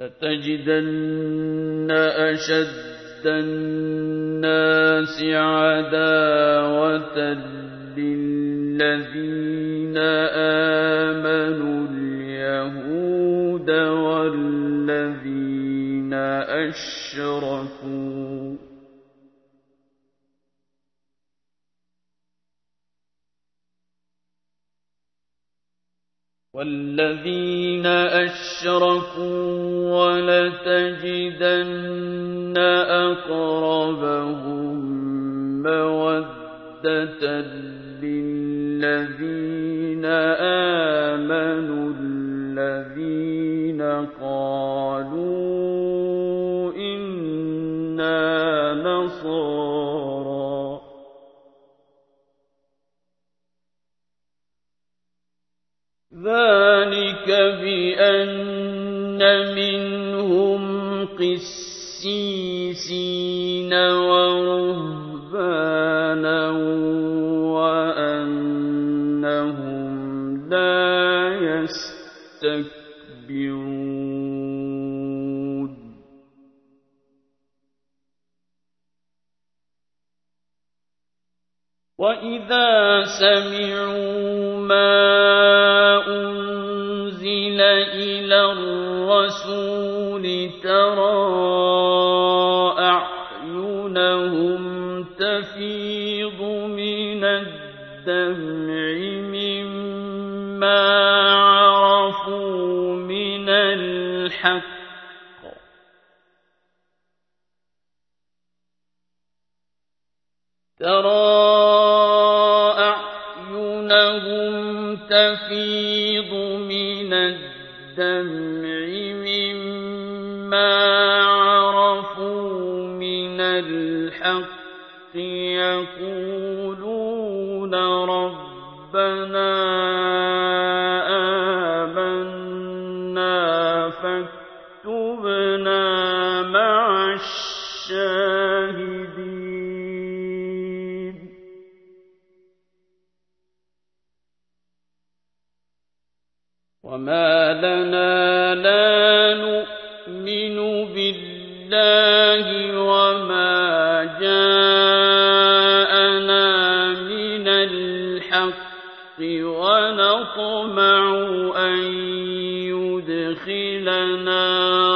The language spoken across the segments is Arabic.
لتجدن أشد الناس عداوة للذين آمنوا اليهود والذين أشركوا ولتجدن أقربهم مودة للذين آمنوا الذين قالوا إنا نصارى ذلك بأن منهم قسيسين ورهبانا وأنهم لا يستكبرون وإذا سمعوا ما أنزل إلى الرسول ترى أعينهم تفيض من الدمع مما عرفوا من الحق تفيض من الدمع مما عرفوا من الحق يقولون ربنا آمنا فاكتبنا مع الشاهدين وما لنا لا نؤمن بالله وما جاءنا من الحق ونطمع أن يدخلنا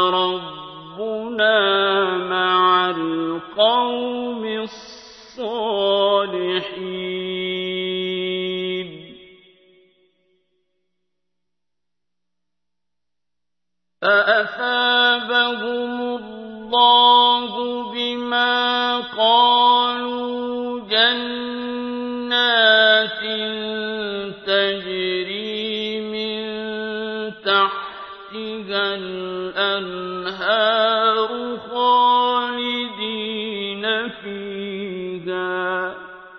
ربنا مع القوم الصالحين فأثابهم الله بما قالوا جنات تجري من تحتها الأنهار خالدين فيها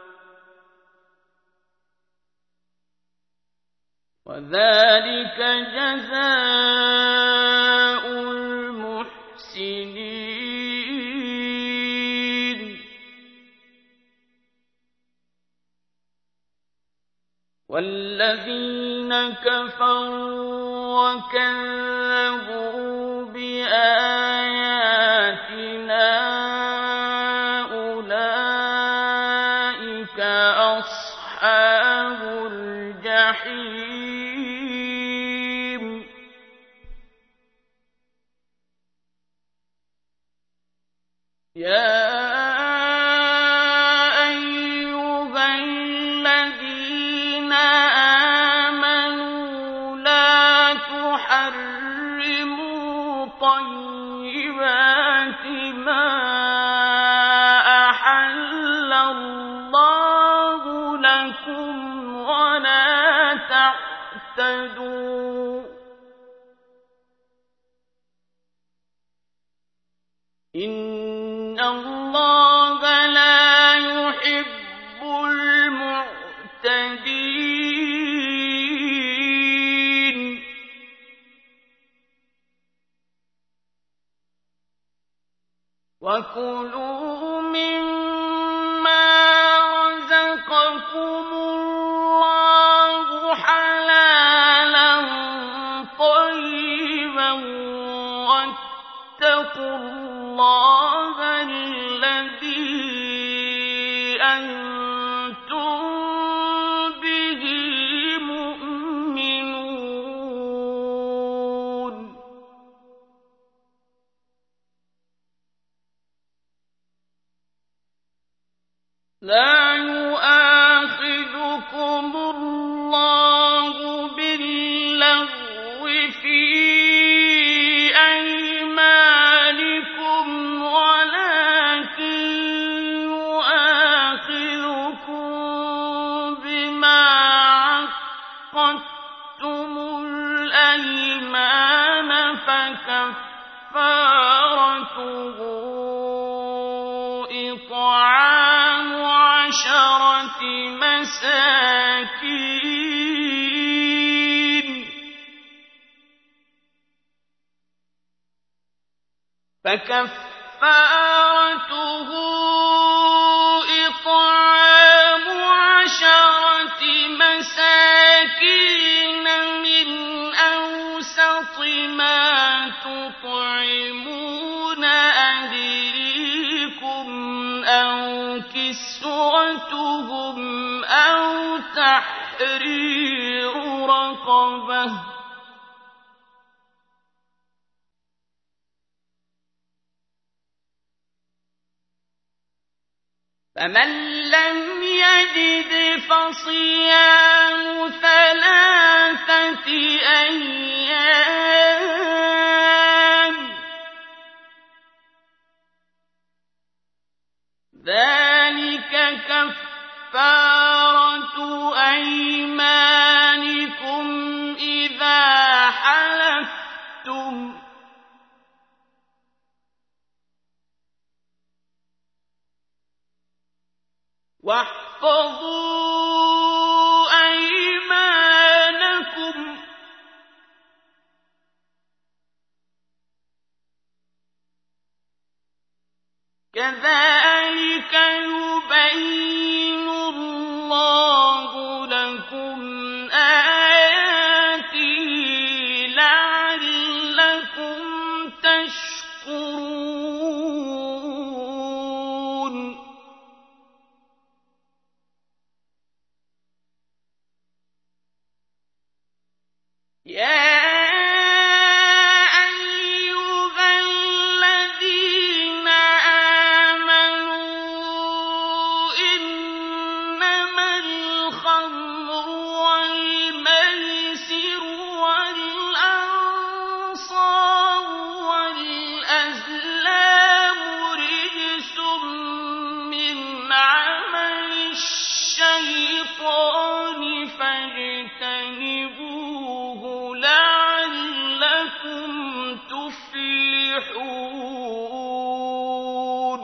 وذلك جزاء المحسنين والذين كفروا وكذبوا بآياتنا أولئك أصحاب الجحيم يا أيها الذين آمنوا لا تحرموا طيبات ما أحل الله لكم ولا تعتدوا إن الله لا يحب المعتدين وكلوا مما رزقكم الله حلالا طيبا واتقوا الله الذي أنتم به مؤمنون. لا يؤاخذكم الله باللغو في أيمانكم ولكن يؤاخذكم بما عقدتم الأيمان فكفارته إطعام 10 مساكين من أوسط ما تطعمون أهليكم أو كسوتهم أو تحرير رقبة فمن لم يجد فصيام 3 أيام ذلك كفارة أيمانكم إذا حلفتم واحفظوا أيمانكم كذلك يبين الله لكم آياته لعلكم تشكرون. يا أيها الذين آمنوا إنما الخمر والميسر والأنصاب والأزلام رجس من عمل الشيطان فاجتنبوه لعلكم تفلحون.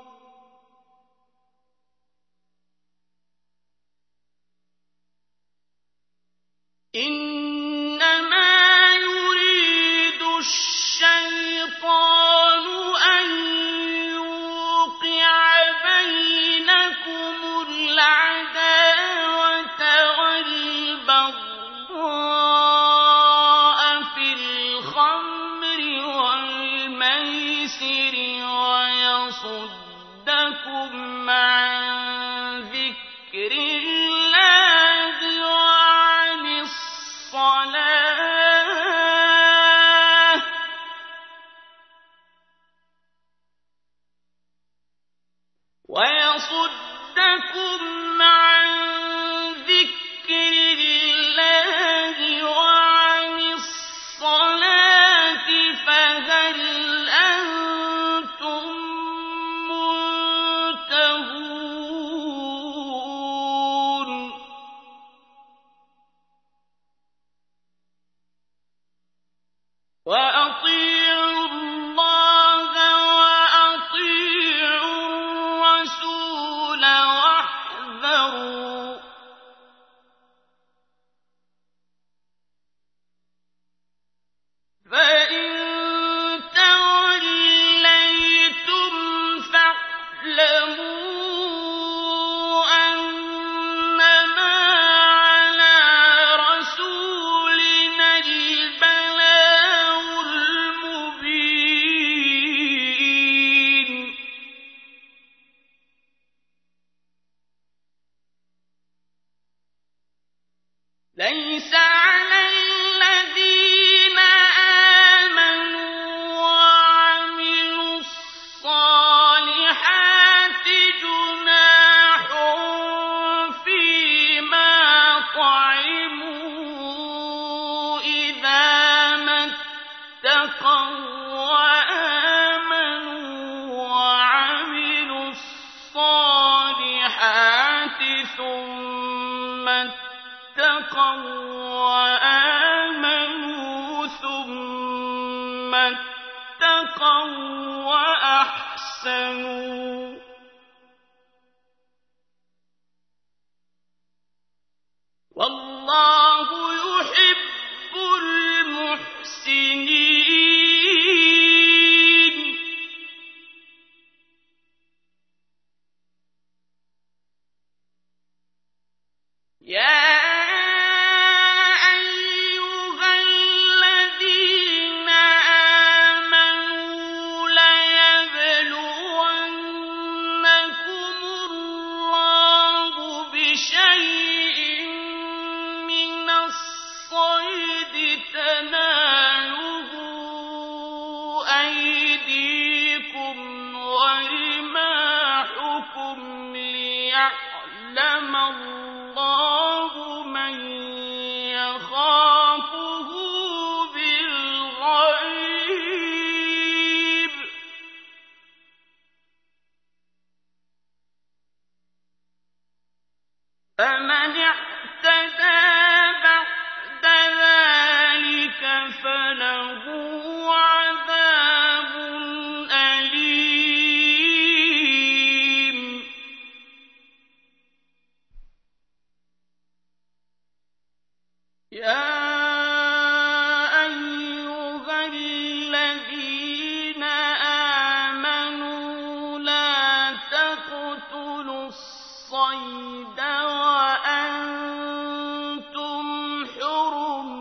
إنما يريد الشيطان أن يوقع بينكم العداوة والبغضاء في الخمر والميسر ويصدكم عن ذكر الله وعن الصلاة فهل أنتم منتهون. وأطيعوا الله وأطيعوا الرسول وآمنوا وعملوا الصالحات ثم اتقوا وآمنوا ثم اتقوا وأحسنوا والله يحب المحسنين يا أيها الذين آمنوا ليبلونكم الله بشيء من الصيد تناله أيديكم ورماحكم ليعلم الله من يخافه بالغيب فمن اعتدى بعد ذلك فله عذاب أليم يا أيها الذين آمنوا لا تقتلوا الصيد وأنتم حرم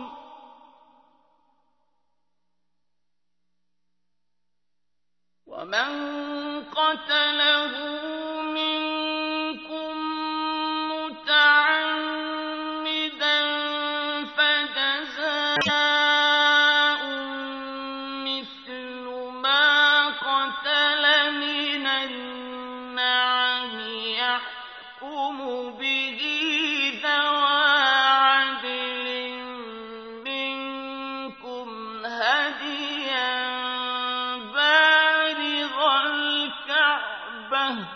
ومن قتله منكم متعمدا فجزاء مثل ما قتل من النعم يحكم به ذوى عدل منكم هديا بالغ الكعبة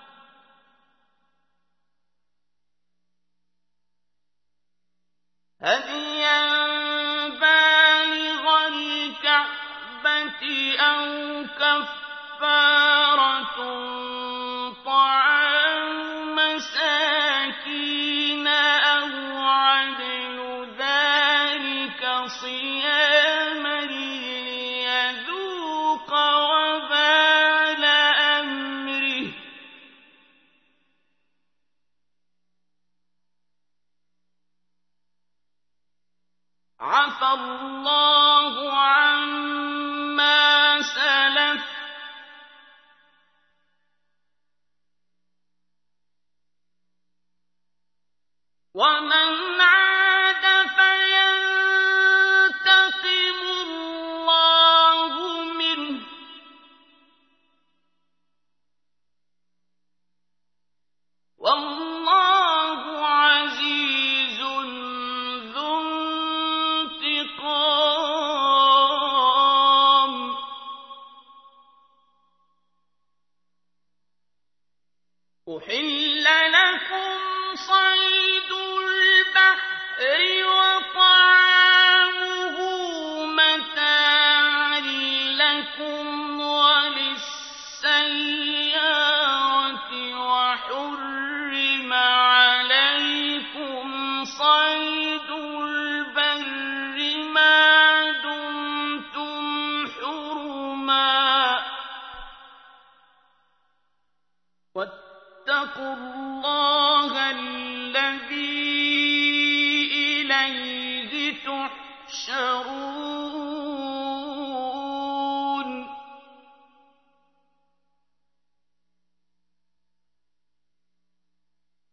أو كفارة طعام مساكين أو عدل ذلك صياما ليذوق وبال أمره عفى الله عما سلف ومن عاد فينتقم الله منه والله عزيز ذو انتقام أحل لكم صيد البحر وطعامه متاعا لكم وللسيارة وحرم عليكم صيد البر ما دمتم حرما واتقوا